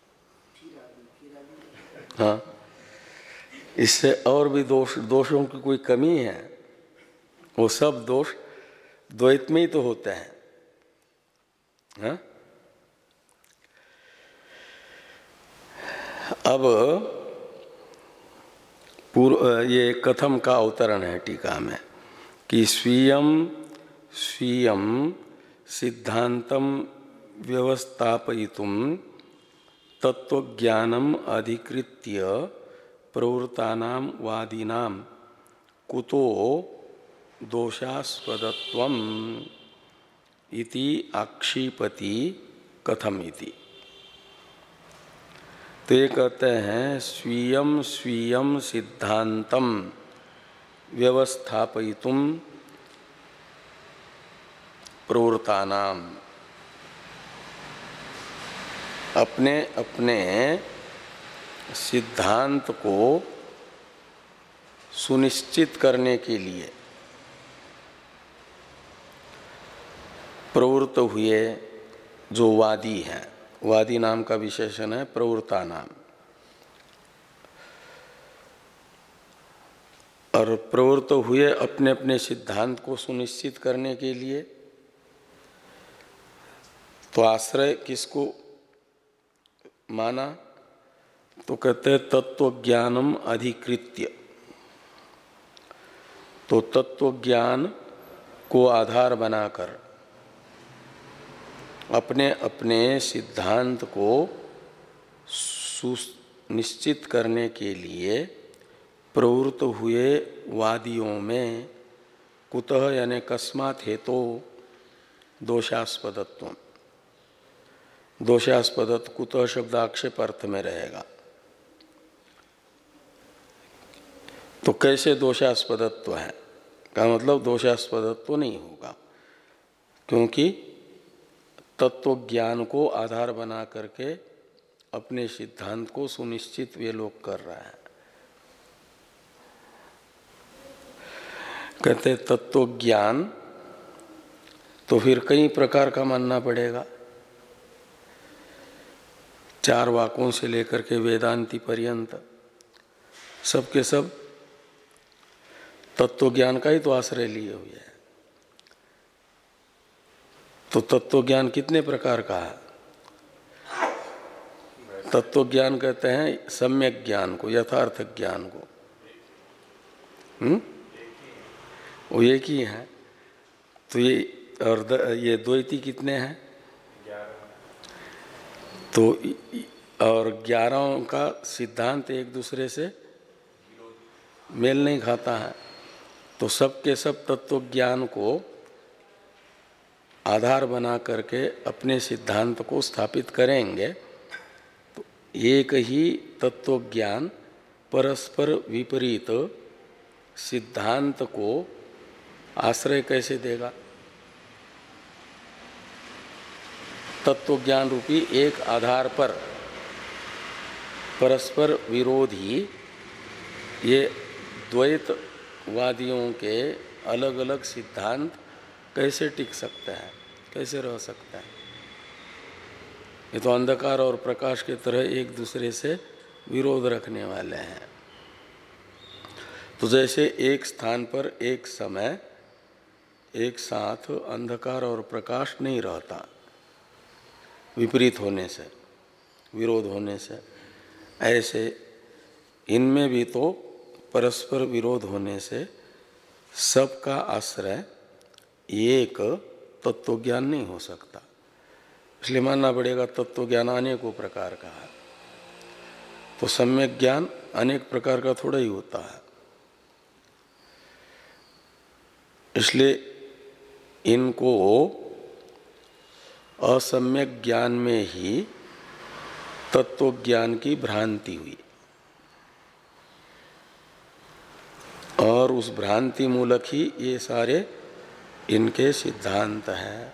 हाँ, इससे और भी दोष, दोषों की कोई कमी है? वो सब दोष द्वैत में ही तो होते हैं। हाँ? अब पूर्व ये कथम का अवतरण है टीका में कि स्वीयम स्वीयम सिद्धांतम व्यवस्थापयितुम तत्वज्ञानम अधिकृत्य प्रवृत्तानाम वादीनाम कुतो दोषास्पदत्वम इति आक्षिपति कथम इति। तो ये कहते हैं स्वीयम स्वीयम सिद्धांतम व्यवस्थापयितुम प्रवृत्तानाम, अपने अपने सिद्धांत को सुनिश्चित करने के लिए प्रवृत्त हुए जो वादी हैं, वादी नाम का विशेषण है प्रवृत्ता नाम। और प्रवृत्त हुए अपने अपने सिद्धांत को सुनिश्चित करने के लिए तो आश्रय किसको माना? तो कहते हैं तत्व ज्ञानम अधिकृत्य। तो तत्व ज्ञान को आधार बनाकर अपने अपने सिद्धांत को सुनिश्चित करने के लिए प्रवृत्त हुए वादियों में कुतः यानी कस्मात् हेतु दोषास्पदत्व। दोषास्पदत्व कुतः शब्द आक्षेप अर्थ में रहेगा। तो कैसे दोषास्पदत्व है का मतलब दोषास्पदत्व नहीं होगा, क्योंकि तत्व ज्ञान को आधार बना करके अपने सिद्धांत को सुनिश्चित वे लोग कर रहे हैं। कहते तत्व ज्ञान तो फिर कई प्रकार का मानना पड़ेगा, चार वाकों से लेकर के वेदांति पर्यंत सबके सब तत्व ज्ञान का ही तो आश्रय लिए हुए हैं। तो तत्व ज्ञान कितने प्रकार का है? तत्व ज्ञान कहते हैं सम्यक ज्ञान को, यथार्थ ज्ञान को। हम्म वो एक ही है। तो ये और द, ये द्वैती कितने हैं? तो और ग्यारहों का सिद्धांत एक दूसरे से मेल नहीं खाता है। तो सबके सब तत्व ज्ञान को आधार बना करके अपने सिद्धांत को स्थापित करेंगे तो एक ही तत्व ज्ञान परस्पर विपरीत सिद्धांत को आश्रय कैसे देगा? तत्व ज्ञान रूपी एक आधार पर परस्पर विरोधी ये द्वैतवादियों के अलग अलग सिद्धांत कैसे टिक सकते हैं, कैसे रह सकते हैं? ये तो अंधकार और प्रकाश की तरह एक दूसरे से विरोध रखने वाले हैं। तो जैसे एक स्थान पर एक समय एक साथ अंधकार और प्रकाश नहीं रहता विपरीत होने से, विरोध होने से, ऐसे इनमें भी तो परस्पर विरोध होने से सबका आश्रय एक तत्व ज्ञान नहीं हो सकता। इसलिए मानना पड़ेगा तत्व ज्ञान अनेकों प्रकार का है। तो सम्यक ज्ञान अनेक प्रकार का थोड़ा ही होता है। इसलिए इनको असम्यक ज्ञान में ही तत्व ज्ञान की भ्रांति हुई और उस भ्रांति मूलक ही ये सारे इनके सिद्धांत हैं,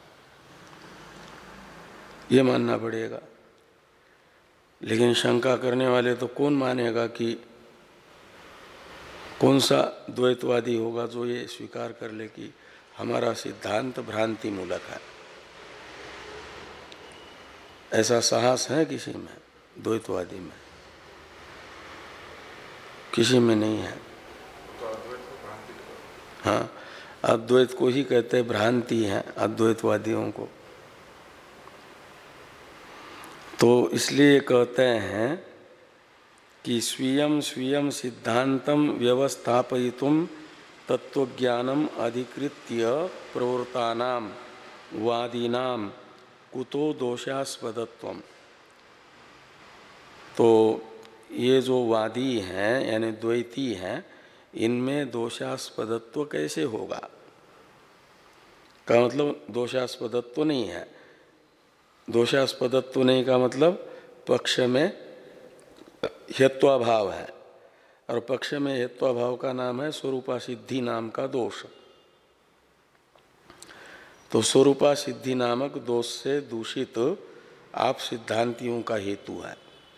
ये मानना पड़ेगा। लेकिन शंका करने वाले तो कौन मानेगा कि कौन सा द्वैतवादी होगा जो ये स्वीकार कर ले कि हमारा सिद्धांत भ्रांति मूलक है? ऐसा साहस है किसी में? द्वैतवादी में किसी में नहीं है। हाँ, अद्वैत को ही कहते भ्रांति है, अद्वैतवादियों को। तो इसलिए कहते हैं कि स्वीयं स्वीयं सिद्धांतम व्यवस्थापयितुम तत्वज्ञानम अधिकृत्य प्रवृत्तानाम वादीनाम कुतो दोषास्पदत्वम। तो ये जो वादी हैं यानी द्वैती हैं, इनमें दोषास्पदत्व कैसे होगा? का मतलब दोषास्पदत्व नहीं है। दोषास्पदत्व नहीं का मतलब पक्ष में हेत्वाभाव है, और पक्ष में हेत्वाभाव का नाम है स्वरूपा सिद्धि नाम का दोष। तो स्वरूपा सिद्धि नामक दोष से दूषित आप सिद्धांतियों का हेतु है।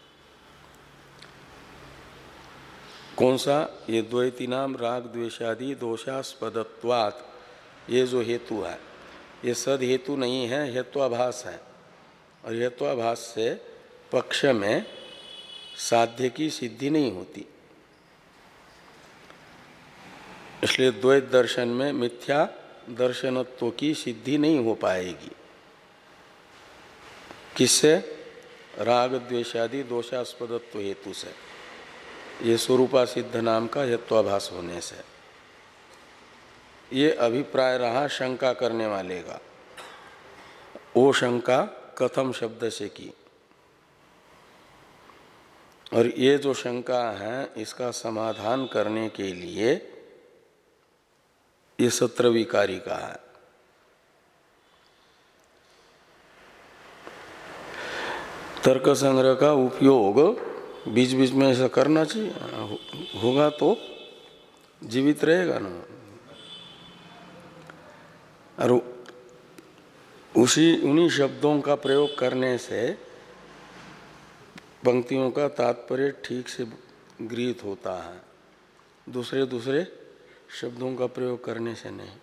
कौन सा? ये द्वैती नाम राग द्वेषादि दोषास्पदत्वात्, ये जो हेतु है ये सद हेतु नहीं है, हेत्वाभास है। और हेत्वाभास से पक्ष में साध्य की सिद्धि नहीं होती। इसलिए द्वैत दर्शन में मिथ्या दर्शनत्व की सिद्धि नहीं हो पाएगी। किससे? राग द्वेषादि दोषास्पदत्व हेतु से, ये स्वरूपा सिद्ध नाम का हेत्वाभास होने से। ये अभिप्राय रहा शंका करने वाले का। वो शंका कथम शब्द से की, और ये जो शंका है इसका समाधान करने के लिए ये सत्रहवीं कारिका है। तर्क संग्रह का उपयोग बीच बीच में ऐसा करना चाहिए, हो, होगा तो जीवित रहेगा ना। और उसी उन्हीं शब्दों का प्रयोग करने से पंक्तियों का तात्पर्य ठीक से गृहीत होता है, दूसरे दूसरे शब्दों का प्रयोग करने से नहीं।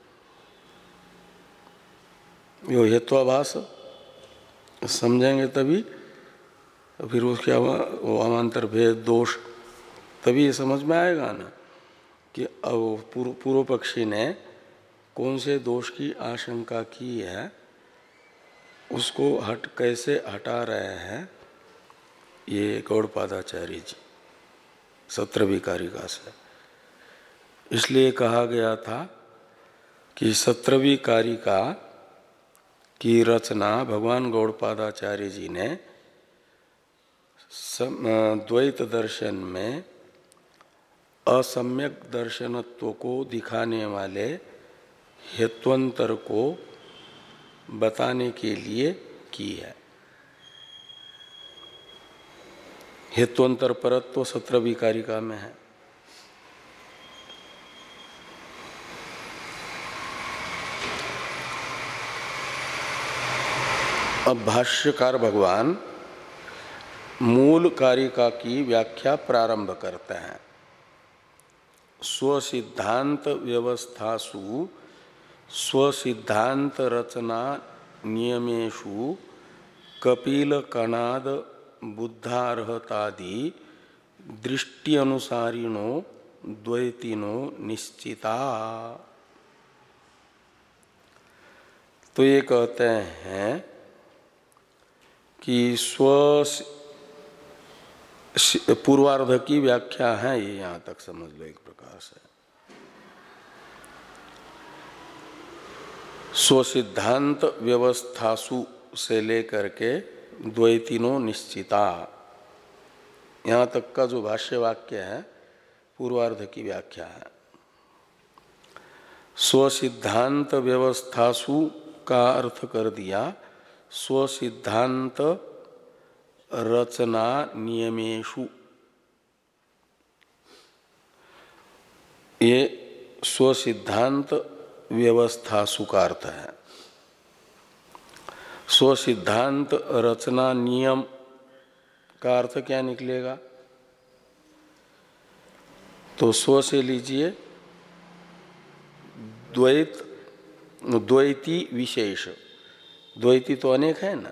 यो हेत्वाभास समझेंगे तभी, फिर उसके अवान्तर भेद दोष तभी ये समझ में आएगा ना कि पूर्व पूर्व पक्षी ने कौन से दोष की आशंका की है, उसको हट कैसे हटा रहे हैं ये गौड़पादाचार्य जी सत्रहवीं कारिका से। इसलिए कहा गया था कि सत्रहवीं कारिका की रचना भगवान गौड़पादाचार्य जी ने द्वैत दर्शन में असम्यक दर्शनत्व को दिखाने वाले हेत्वंतर को बताने के लिए की है। हेत्वंतर परत्व सत्रहवीं कारिका में है। अब भाष्यकार भगवान मूल कारिका की व्याख्या प्रारंभ करते हैं। स्वसिद्धांत व्यवस्थासु स्वसिद्धांत रचना नियमेषु कपिल कणाद बुद्धार्हतादि दृष्टि अनुसारिणो द्वैतिनो निश्चिता। तो ये कहते हैं कि स्व पूर्वार्ध की व्याख्या है, ये यहाँ तक समझ लो एक प्रकार से। स्वसिद्धांत व्यवस्थासु से लेकर के द्वैतिनो निश्चिता, यहाँ तक का जो भाष्य वाक्य है पूर्वार्ध की व्याख्या है। स्वसिद्धांत व्यवस्थासु का अर्थ कर दिया स्वसिद्धांत रचना नियमेषु। ये स्वसिद्धांत व्यवस्थासु का अर्थ है। स्वसिद्धांत रचना नियम का अर्थ क्या निकलेगा? तो स्व से लीजिए द्वैत, द्वैती विशेष। द्वैती तो अनेक है ना,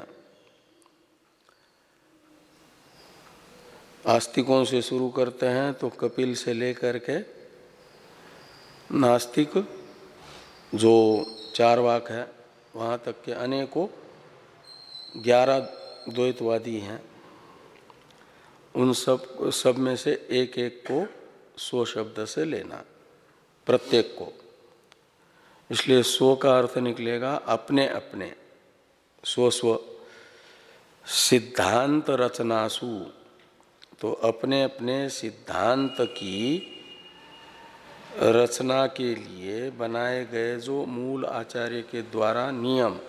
आस्तिकों से शुरू करते हैं तो कपिल से लेकर के नास्तिक जो चार वाक है वहाँ तक के अनेकों ग्यारह द्वैतवादी हैं। उन सब सब में से एक एक को स्व शब्द से लेना, प्रत्येक को। इसलिए स्व का अर्थ निकलेगा अपने अपने, स्व स्व। सिद्धांत रचनासु, तो अपने अपने सिद्धांत की रचना के लिए बनाए गए जो मूल आचार्य के द्वारा नियम,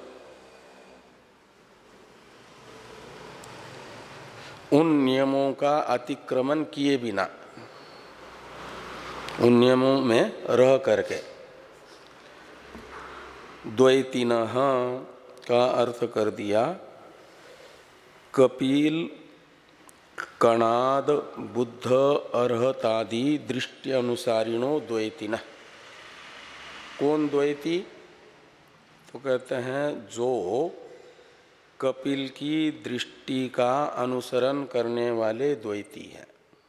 उन नियमों का अतिक्रमण किए बिना, उन नियमों में रह करके द्वैतिनः का अर्थ कर दिया कपिल, कणाद, बुद्ध, अर्हतादि दृष्टि अनुसारिणो द्वैतिनः। कौन द्वैती? तो कहते हैं जो कपिल की दृष्टि का अनुसरण करने वाले द्वैती हैं।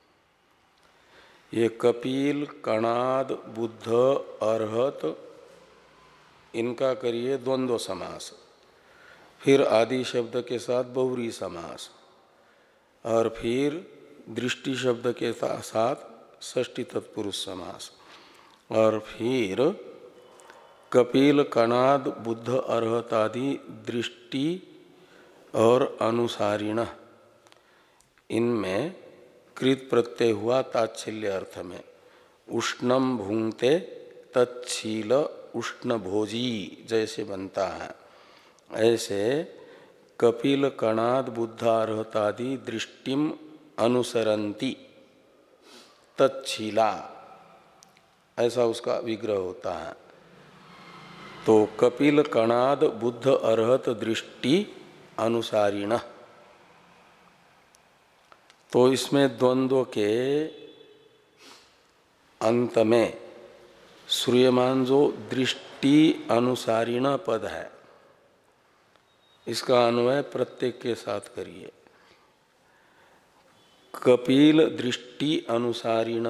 ये कपिल, कणाद, बुद्ध, अर्हत, इनका करिए द्वंद्व समास, फिर आदि शब्द के साथ बहुरी समास, और फिर दृष्टि शब्द के साथ षष्ठी तत्पुरुष समास, और फिर कपिल, कणाद, बुद्ध, अर्हत आदि दृष्टि और अनुसारिण, इनमें कृत प्रत्यय हुआ ताच्छल्य अर्थ में। उष्णम भुंक्ते तच्छील उष्ण भोजी जैसे बनता है, ऐसे कपिल, कणाद, बुद्ध, अर्हत आदि दृष्टिम अनुसरंती तच्छीला, ऐसा उसका विग्रह होता है। तो कपिल, कणाद, बुद्ध, अर्हत दृष्टि अनुसारिण। तो इसमें द्वंद्व के अंत में श्रूयमान जो दृष्टि अनुसारिण पद है, इसका अन्वय प्रत्येक के साथ करिए। कपिल दृष्टि अनुसारिण,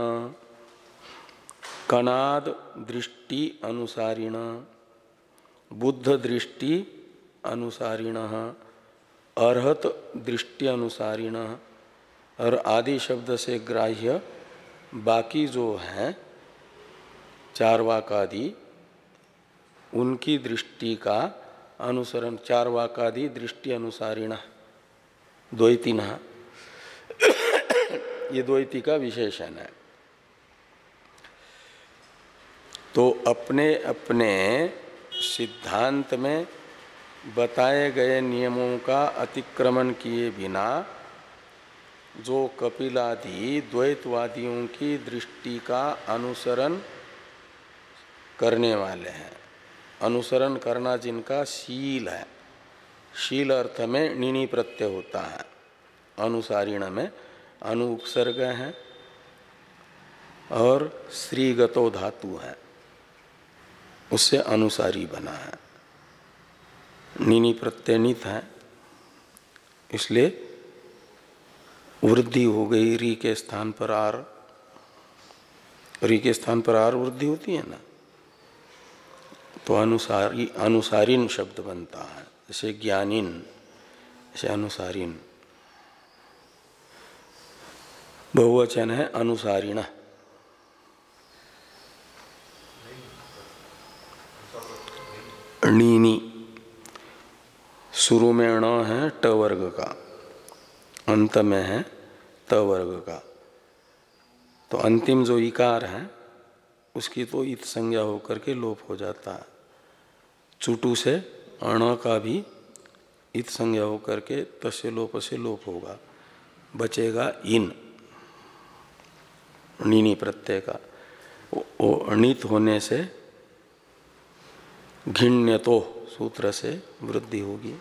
कणाद दृष्टि अनुसारिण, बुद्ध दृष्टि अनुसारिण, अर्हत दृष्टि अनुसारिण, और आदि शब्द से ग्राह्य बाकी जो हैं चार्वाकादि, उनकी दृष्टि का अनुसरण, चार्वाकादि दृष्टि अनुसारिण द्वैतिनः, ये द्वैती का विशेषण है। तो अपने अपने सिद्धांत में बताए गए नियमों का अतिक्रमण किए बिना जो कपिलादि द्वैतवादियों की दृष्टि का अनुसरण करने वाले हैं, अनुसरण करना जिनका शील है, शील अर्थ में नीनी प्रत्यय होता है, अनुसारिण में अनु उपसर्ग है और श्रीगतो धातु है, उससे अनुसारी बना है, नीनी प्रत्यय नित है, इसलिए वृद्धि हो गई। री के स्थान पर आर, री के स्थान पर आर वृद्धि होती है ना, तो अनुसारी, अनुसारिन शब्द बनता है। जैसे ज्ञानिन, जैसे अनुसारिन, बहुवचन है अनुसारिण। नीनी, शुरू में ण है ट वर्ग का, अंत में है त वर्ग का, तो अंतिम जो इकार है उसकी तो इत संज्ञा होकर के लोप हो जाता है। चुटू से अण का भी इत संज्ञा होकर के तस्य लोप से लोप होगा, बचेगा इन, नीनी प्रत्यय का। वो अणित होने से घिण्यतो सूत्र से वृद्धि होगी,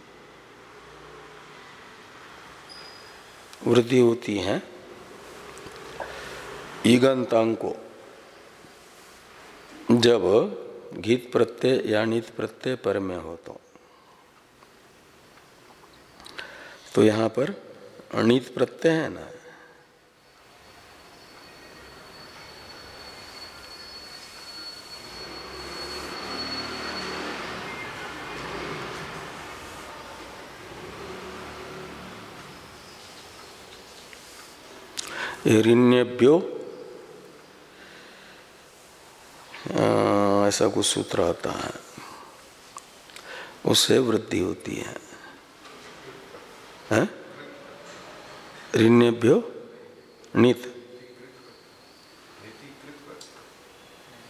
वृद्धि होती है ईगंतांग को जब घित प्रत्यय या नीत प्रत्यय पर में हो तो। तो यहां पर अनित प्रत्यय है ना, ऋण्यभ्यो ऐसा कुछ सूत्र आता है, उससे वृद्धि होती है, है? ऋण्यभ्यो नित,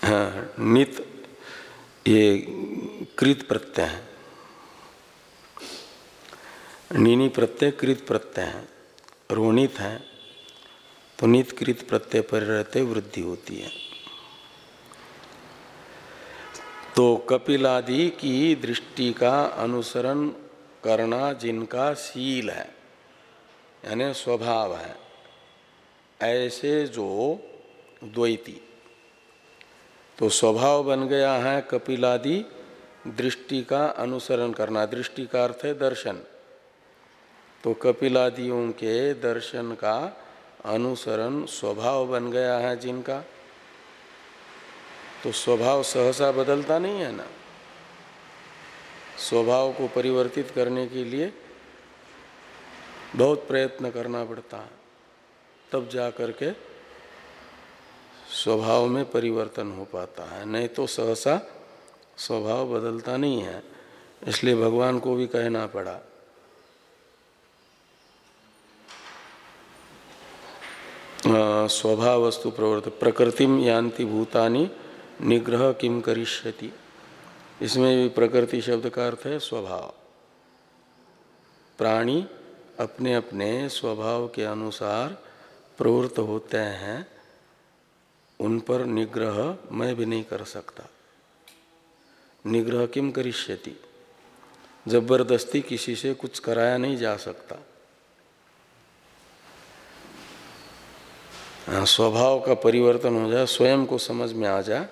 हाँ, नित ये कृत प्रत्यय है, नीनी प्रत्यय कृत प्रत्यय है, रोणित है तो नित कृत प्रत्यय पर रहते वृद्धि होती है। तो कपिलादि की दृष्टि का अनुसरण करना जिनका शील है यानी स्वभाव है, ऐसे जो द्वैती, तो स्वभाव बन गया है कपिलादि दृष्टि का अनुसरण करना। दृष्टि का अर्थ है दर्शन, तो कपिलादियों के दर्शन का अनुसरण स्वभाव बन गया है जिनका, तो स्वभाव सहसा बदलता नहीं है ना। स्वभाव को परिवर्तित करने के लिए बहुत प्रयत्न करना पड़ता है, तब जा करके स्वभाव में परिवर्तन हो पाता है, नहीं तो सहसा स्वभाव बदलता नहीं है। इसलिए भगवान को भी कहना पड़ा स्वभाव वस्तु प्रवृत्ति प्रकृतिम यान्ति भूतानि निग्रह किम करिष्यति। इसमें भी प्रकृति शब्द का अर्थ है स्वभाव। प्राणी अपने अपने स्वभाव के अनुसार प्रवृत्त होते हैं, उन पर निग्रह मैं भी नहीं कर सकता। निग्रह किम करिष्यति, जबरदस्ती किसी से कुछ कराया नहीं जा सकता। स्वभाव का परिवर्तन हो जाए, स्वयं को समझ में आ जाए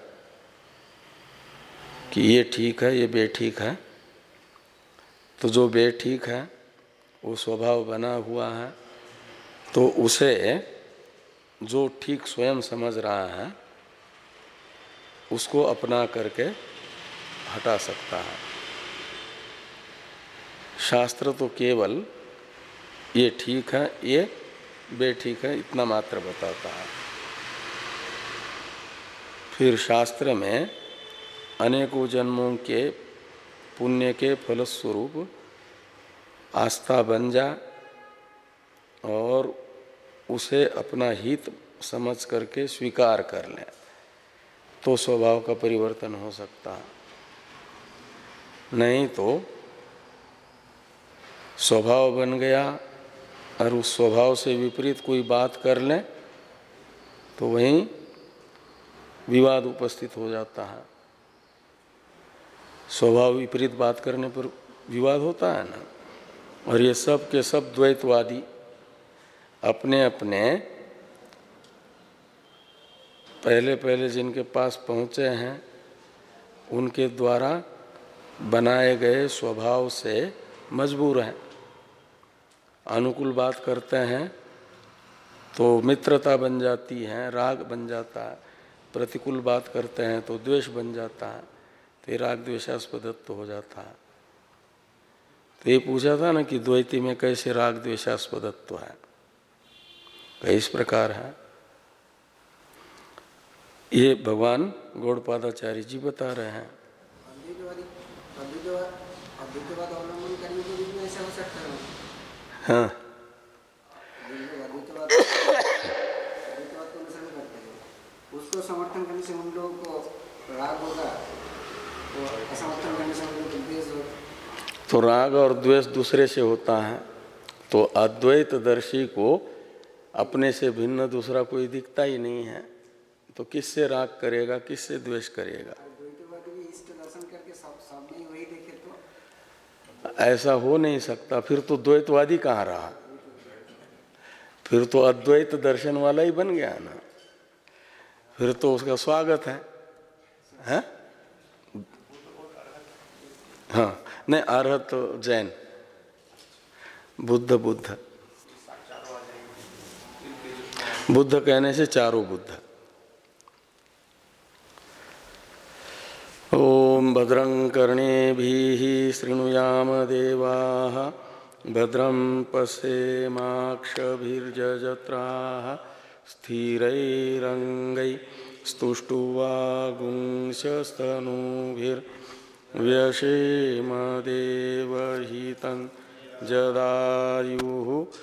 कि ये ठीक है ये बेठीक है, तो जो बेठीक है वो स्वभाव बना हुआ है, तो उसे जो ठीक स्वयं समझ रहा है उसको अपना करके हटा सकता है। शास्त्र तो केवल ये ठीक है ये बेठीक है इतना मात्र बताता है। फिर शास्त्र में अनेकों जन्मों के पुण्य के फलस्वरूप आस्था बन जा और उसे अपना हित समझ करके स्वीकार कर ले, तो स्वभाव का परिवर्तन हो सकता है। नहीं तो स्वभाव बन गया और उस स्वभाव से विपरीत कोई बात कर ले तो वहीं विवाद उपस्थित हो जाता है। स्वभाव विपरीत बात करने पर विवाद होता है ना। और ये सब के सब द्वैतवादी अपने अपने पहले पहले जिनके पास पहुँचे हैं उनके द्वारा बनाए गए स्वभाव से मजबूर हैं। अनुकूल बात करते हैं तो मित्रता बन जाती है, राग बन जाता है। प्रतिकूल बात करते हैं तो द्वेष बन जाता है, तो ये राग द्वेषास्पदत्व हो जाता है। तो ये पूछा था ना कि द्वैती में कैसे राग द्वेषास्पदत्व है, कई इस प्रकार है। ये भगवान गौड़पादाचार्य जी बता रहे हैं। हाँ, उसको समर्थन करने से उन लोगों को राग होगा, तो असमर्थन करने से उन लोगों को द्वेष होगा। तो राग और द्वेष दूसरे से होता है, तो अद्वैतदर्शी को अपने से भिन्न दूसरा कोई दिखता ही नहीं है, तो किससे राग करेगा, किससे द्वेष करेगा? ऐसा हो नहीं सकता। फिर तो द्वैतवादी कहाँ रहा, फिर तो अद्वैत दर्शन वाला ही बन गया ना। फिर तो उसका स्वागत है, है? हाँ, नहीं अरहत तो जैन, बुद्ध बुद्ध बुद्ध कहने से चारों बुद्ध। ओम भद्रं कर्णेभिः शृणुयाम देवाः भद्रं पश्येमाक्षभिर्यजत्राः स्थिरैरङ्गैः स्तुष्टुवागुंसस्तनूभिर्व्यशेम देवहितं जदायुः।